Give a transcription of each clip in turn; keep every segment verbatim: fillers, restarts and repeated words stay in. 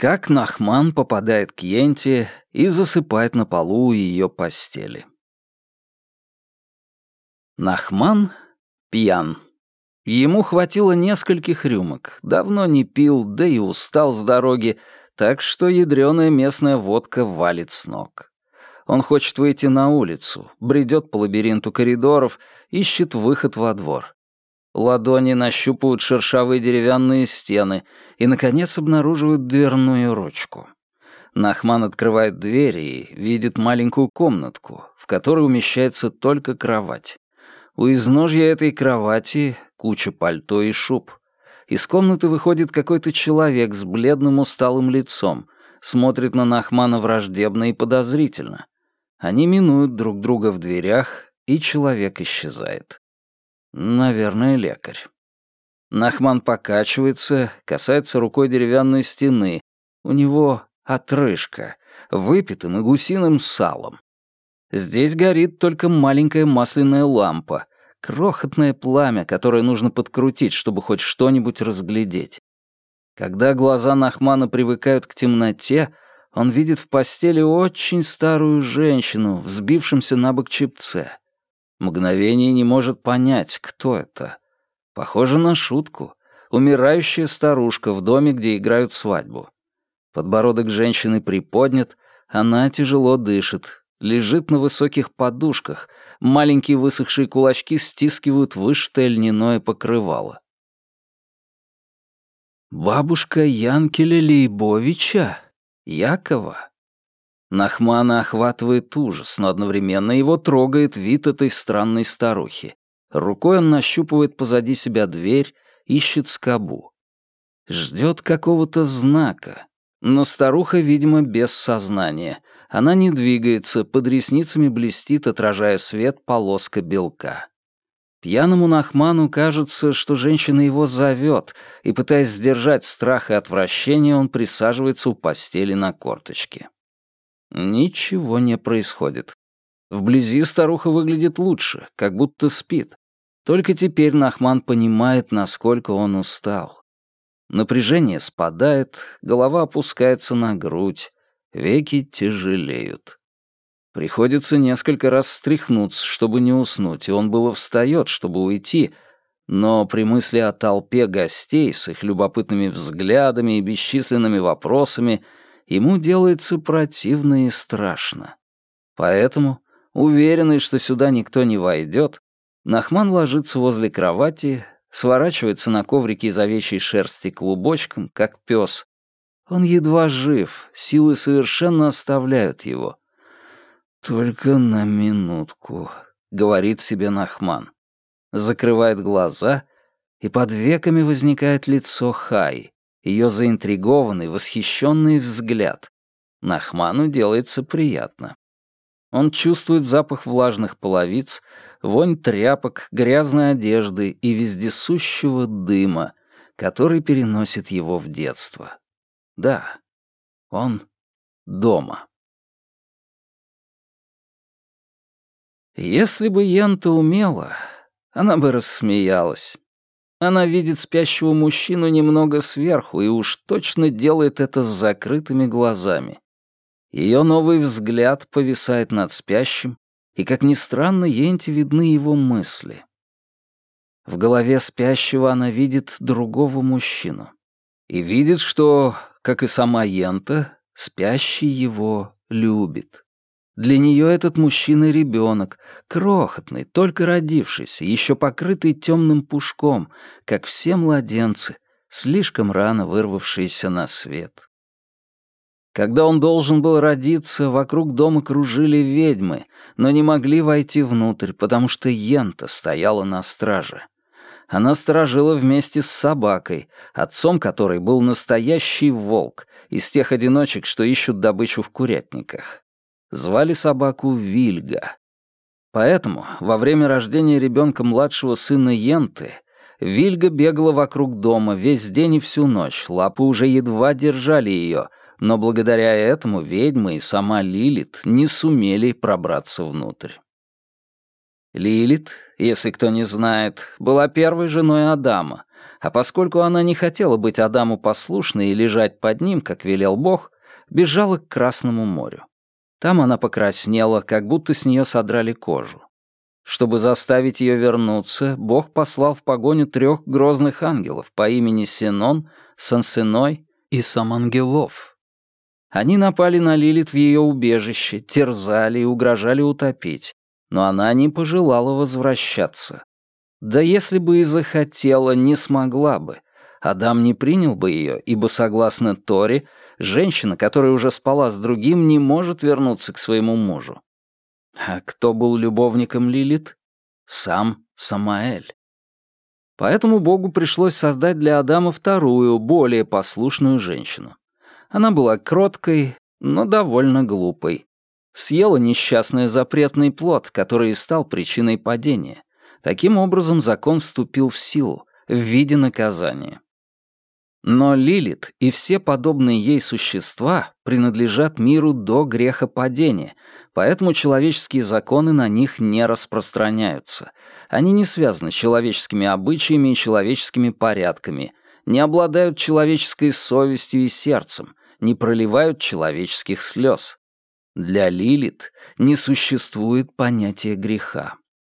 Как Нахман попадает к Йенте и засыпает на полу у ее постели. Нахман пьян. Ему хватило нескольких рюмок, давно не пил, да и устал с дороги, так что ядрёная местная водка валит с ног. Он хочет выйти на улицу, бредет по лабиринту коридоров, ищет выход во двор. Ладони нащупывают шершавые деревянные стены и, наконец, обнаруживают дверную ручку. Нахман открывает дверь и видит маленькую комнатку, в которой умещается только кровать. У изножья этой кровати куча пальто и шуб. Из комнаты выходит какой-то человек с бледным усталым лицом, смотрит на Нахмана враждебно и подозрительно. Они минуют друг друга в дверях, и человек исчезает. Наверное, лекарь. Нахман покачивается, касается рукой деревянной стены. У него отрыжка, выпитым и гусиным салом. Здесь горит только маленькая масляная лампа, крохотное пламя, которое нужно подкрутить, чтобы хоть что-нибудь разглядеть. Когда глаза Нахмана привыкают к темноте, он видит в постели очень старую женщину, взбившемся на бок чепце. Мгновение не может понять, кто это. Похоже на шутку. Умирающая старушка в доме, где играют свадьбу. Подбородок женщины приподнят, она тяжело дышит, лежит на высоких подушках, маленькие высохшие кулачки стискивают вышитое льняное покрывало. Бабушка Янкеля Лейбовича? Якова? Нахмана охватывает ужас, но одновременно его трогает вид этой странной старухи. Рукой он нащупывает позади себя дверь, ищет скобу. Ждет какого-то знака. Но старуха, видимо, без сознания. Она не двигается, под ресницами блестит, отражая свет, полоска белка. Пьяному Нахману кажется, что женщина его зовет, и, пытаясь сдержать страх и отвращение, он присаживается у постели на корточке. Ничего не происходит. Вблизи старуха выглядит лучше, как будто спит. Только теперь Нахман понимает, насколько он устал. Напряжение спадает, голова опускается на грудь, веки тяжелеют. Приходится несколько раз встряхнуться, чтобы не уснуть, и он было встает, чтобы уйти, но при мысли о толпе гостей с их любопытными взглядами и бесчисленными вопросами ему делается противно и страшно. Поэтому, уверенный, что сюда никто не войдет, Нахман ложится возле кровати, сворачивается на коврике из овечьей шерсти клубочком, как пес. Он едва жив, силы совершенно оставляют его. «Только на минутку», — говорит себе Нахман. Закрывает глаза, и под веками возникает лицо Хаи, ее заинтригованный, восхищенный взгляд. Нахману делается приятно. Он чувствует запах влажных половиц, вонь тряпок, грязной одежды и вездесущего дыма, который переносит его в детство. Да, он дома. Если бы Йента умела, она бы рассмеялась. Она видит спящего мужчину немного сверху и уж точно делает это с закрытыми глазами. Ее новый взгляд повисает над спящим, и, как ни странно, Йенте видны его мысли. В голове спящего она видит другого мужчину. И видит, что, как и сама Йента, спящий его любит. Для нее этот мужчина — ребенок, крохотный, только родившийся, еще покрытый темным пушком, как все младенцы, слишком рано вырвавшиеся на свет. Когда он должен был родиться, вокруг дома кружили ведьмы, но не могли войти внутрь, потому что Йента стояла на страже. Она сторожила вместе с собакой, отцом которой был настоящий волк, из тех одиночек, что ищут добычу в курятниках. Звали собаку Вильга. Поэтому во время рождения ребенка младшего сына Йенты Вильга бегала вокруг дома весь день и всю ночь, лапы уже едва держали ее, но благодаря этому ведьма и сама Лилит не сумели пробраться внутрь. Лилит, если кто не знает, была первой женой Адама, А поскольку она не хотела быть Адаму послушной и лежать под ним, как велел Бог, бежала к Красному морю. Там она покраснела, как будто с нее содрали кожу. Чтобы заставить ее вернуться, Бог послал в погоню трех грозных ангелов по имени Синон, Сансеной и Самангелов. Они напали на Лилит в ее убежище, терзали и угрожали утопить, но она не пожелала возвращаться. Да если бы и захотела, не смогла бы. Адам не принял бы ее, ибо, согласно Торе, женщина, которая уже спала с другим, не может вернуться к своему мужу. А кто был любовником Лилит? Сам Самаэль. Поэтому Богу пришлось создать для Адама вторую, более послушную женщину. Она была кроткой, но довольно глупой. Съела несчастный запретный плод, который и стал причиной падения. Таким образом, закон вступил в силу, в виде наказания. Но Лилит и все подобные ей существа принадлежат миру до грехопадения, поэтому человеческие законы на них не распространяются. Они не связаны с человеческими обычаями и человеческими порядками, не обладают человеческой совестью и сердцем, не проливают человеческих слез. Для Лилит не существует понятия греха.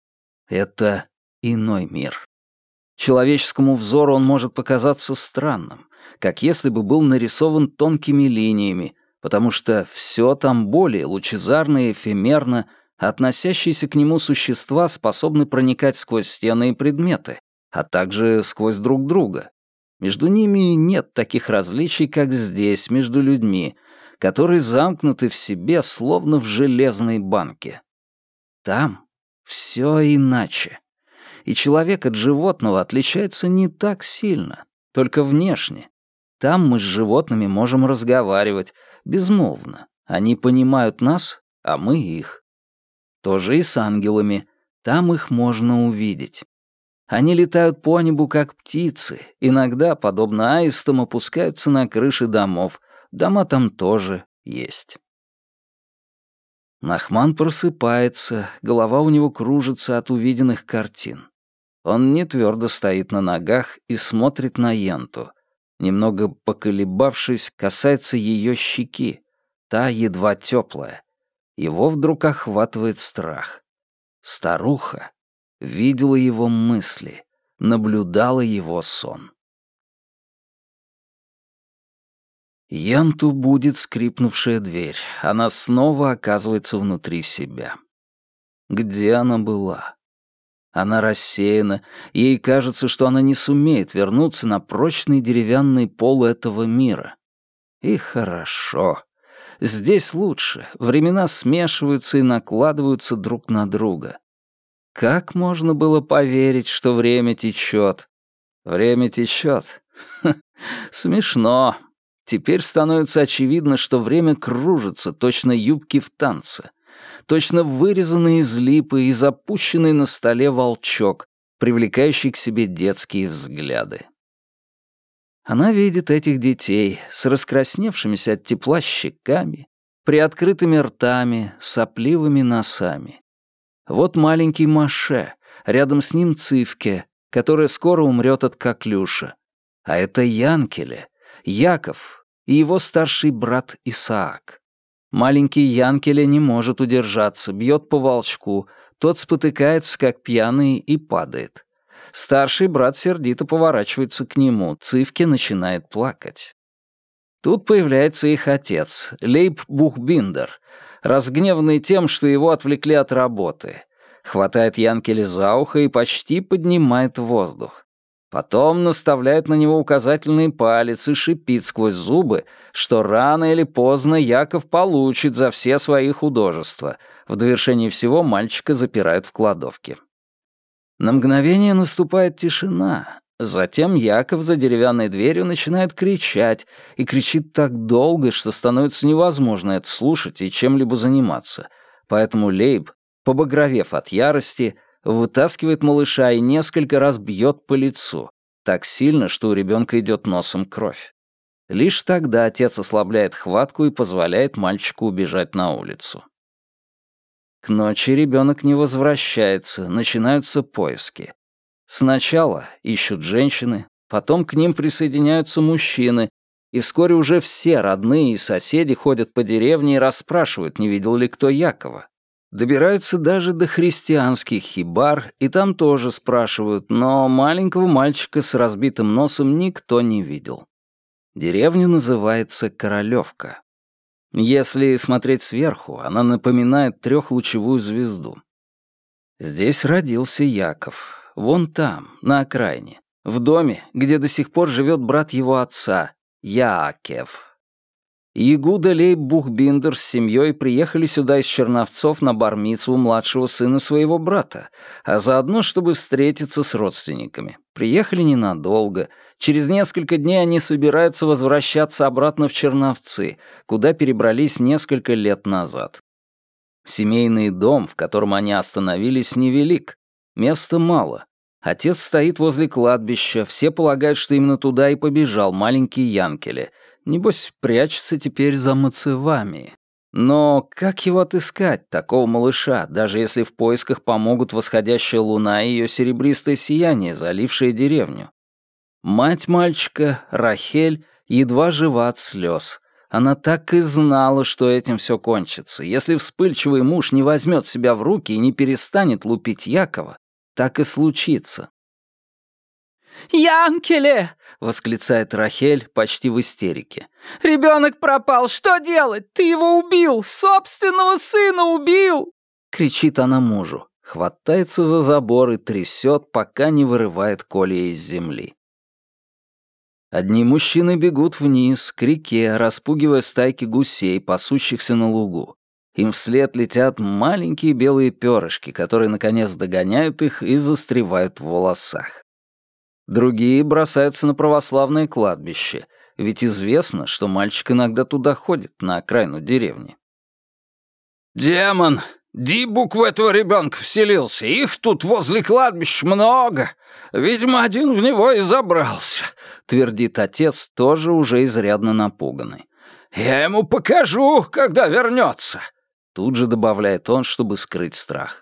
Это иной мир. Человеческому взору он может показаться странным, как если бы был нарисован тонкими линиями, потому что все там более лучезарно и эфемерно, а относящиеся к нему существа способны проникать сквозь стены и предметы, а также сквозь друг друга. Между ними нет таких различий, как здесь, между людьми, которые замкнуты в себе, словно в железной банке. Там все иначе. И человек от животного отличается не так сильно, только внешне. Там мы с животными можем разговаривать, безмолвно. Они понимают нас, а мы их. То же и с ангелами. Там их можно увидеть. Они летают по небу, как птицы, иногда, подобно аистам, опускаются на крыши домов. Дома там тоже есть. Нахман просыпается, голова у него кружится от увиденных картин. Он не твердо стоит на ногах и смотрит на Йенту. Немного поколебавшись, касается ее щеки. Та едва теплая. Его вдруг охватывает страх. Старуха видела его мысли, наблюдала его сон. Йенту будет скрипнувшая дверь. Она снова оказывается внутри себя. Где она была? Она рассеяна, ей кажется, что она не сумеет вернуться на прочный деревянный пол этого мира. И хорошо. Здесь лучше, времена смешиваются и накладываются друг на друга. Как можно было поверить, что время течет? Время течет. Смешно. Теперь становится очевидно, что время кружится, точно юбки в танце. Точно вырезанный из липы и запущенный на столе волчок, привлекающий к себе детские взгляды. Она видит этих детей с раскрасневшимися от тепла щеками, приоткрытыми ртами, сопливыми носами. Вот маленький Моше, рядом с ним Цивке, которая скоро умрет от коклюша. А это Янкеле, Яков и его старший брат Исаак. Маленький Янкеле не может удержаться, бьет по волчку, тот спотыкается, как пьяный, и падает. Старший брат сердито поворачивается к нему, Цивке начинает плакать. Тут появляется их отец, Лейб Бухбиндер, разгневанный тем, что его отвлекли от работы. Хватает Янкеле за ухо и почти поднимает в воздух. Потом наставляет на него указательный палец и шипит сквозь зубы, что рано или поздно Яков получит за все свои художества. В довершении всего мальчика запирают в кладовке. На мгновение наступает тишина. Затем Яков за деревянной дверью начинает кричать, и кричит так долго, что становится невозможно это слушать и чем-либо заниматься. Поэтому Лейб, побагровев от ярости, вытаскивает малыша и несколько раз бьет по лицу, так сильно, что у ребенка идет носом кровь. Лишь тогда отец ослабляет хватку и позволяет мальчику убежать на улицу. К ночи ребенок не возвращается, начинаются поиски. Сначала ищут женщины, потом к ним присоединяются мужчины, и вскоре уже все родные и соседи ходят по деревне и расспрашивают, не видел ли кто Якова. Добираются даже до христианских хибар, и там тоже спрашивают, но маленького мальчика с разбитым носом никто не видел. Деревня называется Королевка. Если смотреть сверху, она напоминает трехлучевую звезду. Здесь родился Яков, вон там, на окраине, в доме, где до сих пор живет брат его отца, Яакев. Ягуда Лейб-Бухбиндер с семьей приехали сюда из Черновцов на бар-мицву младшего сына своего брата, а заодно, чтобы встретиться с родственниками. Приехали ненадолго. Через несколько дней они собираются возвращаться обратно в Черновцы, куда перебрались несколько лет назад. Семейный дом, в котором они остановились, невелик. Места мало. Отец стоит возле кладбища, все полагают, что именно туда и побежал маленький Янкеле. Небось, прячется теперь за мацевами. Но как его отыскать, такого малыша, даже если в поисках помогут восходящая луна и ее серебристое сияние, залившее деревню? Мать мальчика, Рахель, едва жива от слез. Она так и знала, что этим все кончится. Если вспыльчивый муж не возьмет себя в руки и не перестанет лупить Якова, так и случится. «Янкеле!» — восклицает Рахель почти в истерике. «Ребенок пропал! Что делать? Ты его убил! Собственного сына убил!» Кричит она мужу, хватается за забор и трясет, пока не вырывает колья из земли. Одни мужчины бегут вниз, к реке, распугивая стайки гусей, пасущихся на лугу. Им вслед летят маленькие белые перышки, которые, наконец, догоняют их и застревают в волосах. Другие бросаются на православное кладбище, ведь известно, что мальчик иногда туда ходит, на окраину деревни. «Демон! Дибук в этого ребенка вселился, их тут возле кладбища много. Видимо, один в него и забрался», — твердит отец, тоже уже изрядно напуганный. «Я ему покажу, когда вернется», — тут же добавляет он, чтобы скрыть страх.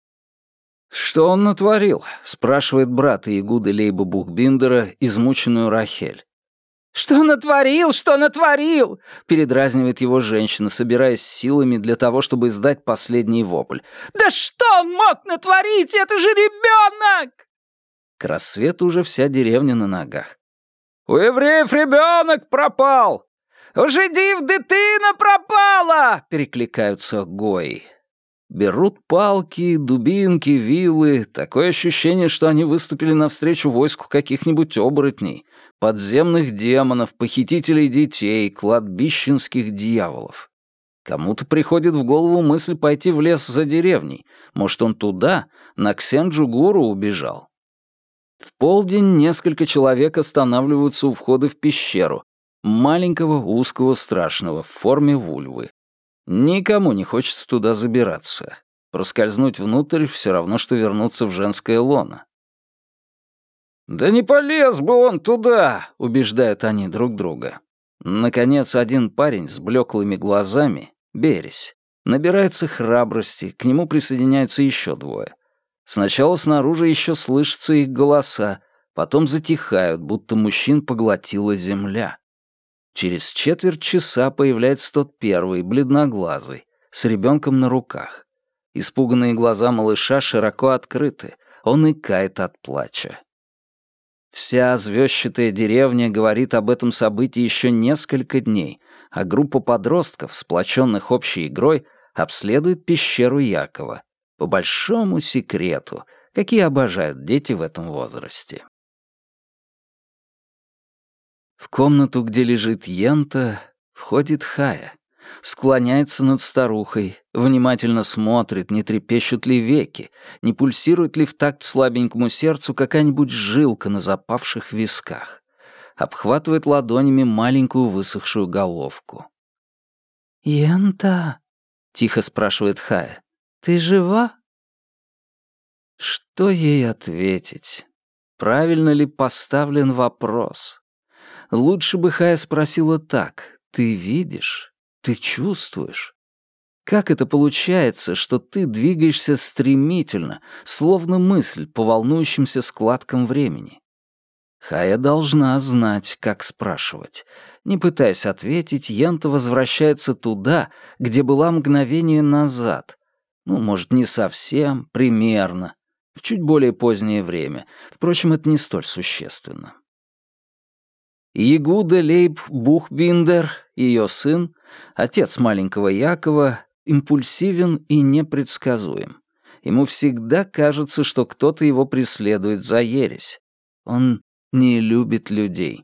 «Что он натворил?» — спрашивает брат Ягуды Лейба Бухбиндера, измученную Рахель. «Что натворил? Что натворил?» — передразнивает его женщина, собираясь силами для того, чтобы издать последний вопль. «Да что он мог натворить? Это же ребенок!» К рассвету уже вся деревня на ногах. «У евреев ребенок пропал! У жидив дитина пропала!» — перекликаются гои. Берут палки, дубинки, вилы. Такое ощущение, что они выступили навстречу войску каких-нибудь оборотней, подземных демонов, похитителей детей, кладбищенских дьяволов. Кому-то приходит в голову мысль пойти в лес за деревней. Может, он туда, на Ксенджугуру, убежал. В полдень несколько человек останавливаются у входа в пещеру, маленького, узкого, страшного, в форме вульвы. Никому не хочется туда забираться. Проскользнуть внутрь все равно, что вернуться в женское лоно. «Да не полез бы он туда!» — убеждают они друг друга. Наконец, один парень с блеклыми глазами, Бересь, набирается храбрости, к нему присоединяются еще двое. Сначала снаружи еще слышатся их голоса, потом затихают, будто мужчин поглотила земля. Через четверть часа появляется тот первый, бледноглазый, с ребенком на руках. Испуганные глаза малыша широко открыты, он икает от плача. Вся звездчатая деревня говорит об этом событии еще несколько дней, а группа подростков, сплоченных общей игрой, обследует пещеру Якова. По большому секрету, какие обожают дети в этом возрасте. В комнату, где лежит Йента, входит Хая. Склоняется над старухой, внимательно смотрит, не трепещут ли веки, не пульсирует ли в такт слабенькому сердцу какая-нибудь жилка на запавших висках. Обхватывает ладонями маленькую высохшую головку. «Йента?» — тихо спрашивает Хая. «Ты жива?» Что ей ответить? Правильно ли поставлен вопрос? Лучше бы Хая спросила так: «Ты видишь? Ты чувствуешь?» Как это получается, что ты двигаешься стремительно, словно мысль по волнующимся складкам времени? Хая должна знать, как спрашивать. Не пытаясь ответить, Йента возвращается туда, где была мгновение назад. Ну, может, не совсем, примерно. В чуть более позднее время. Впрочем, это не столь существенно. Ягуда Лейб Бухбиндер, ее сын, отец маленького Якова, импульсивен и непредсказуем. Ему всегда кажется, что кто-то его преследует за ересь. Он не любит людей.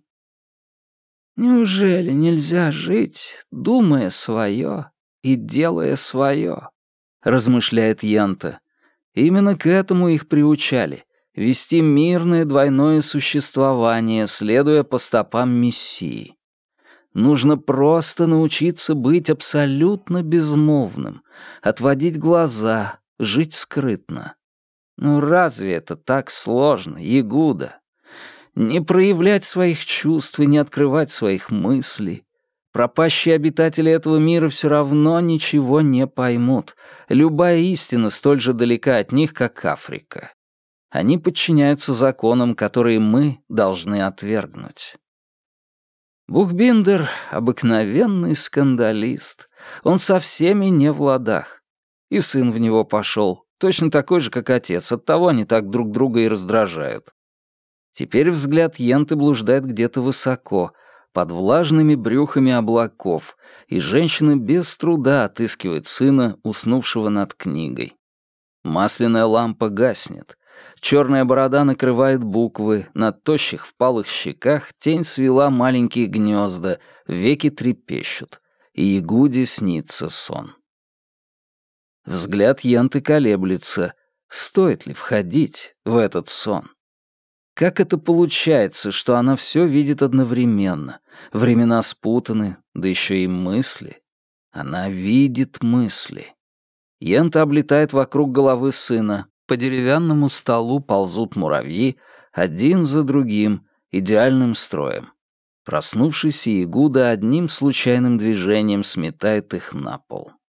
«Неужели нельзя жить, думая свое и делая свое?» — размышляет Йента. Именно к этому их приучали — вести мирное двойное существование, следуя по стопам Мессии. Нужно просто научиться быть абсолютно безмолвным, отводить глаза, жить скрытно. Ну разве это так сложно, Ягуда? Не проявлять своих чувств и не открывать своих мыслей. Пропащие обитатели этого мира все равно ничего не поймут. Любая истина столь же далека от них, как Африка. Они подчиняются законам, которые мы должны отвергнуть. Бухбиндер — обыкновенный скандалист. Он со всеми не в ладах. И сын в него пошел, точно такой же, как отец. Оттого они так друг друга и раздражают. Теперь взгляд Йенты блуждает где-то высоко, под влажными брюхами облаков, и женщина без труда отыскивает сына, уснувшего над книгой. Масляная лампа гаснет. Черная борода накрывает буквы, на тощих впалых щеках тень свела маленькие гнезда, веки трепещут, и Ягуде снится сон. Взгляд Йенты колеблется. Стоит ли входить в этот сон? Как это получается, что она все видит одновременно? Времена спутаны, да еще и мысли. Она видит мысли. Йента облетает вокруг головы сына. По деревянному столу ползут муравьи, один за другим, идеальным строем. Проснувшийся Ягуда одним случайным движением сметает их на пол.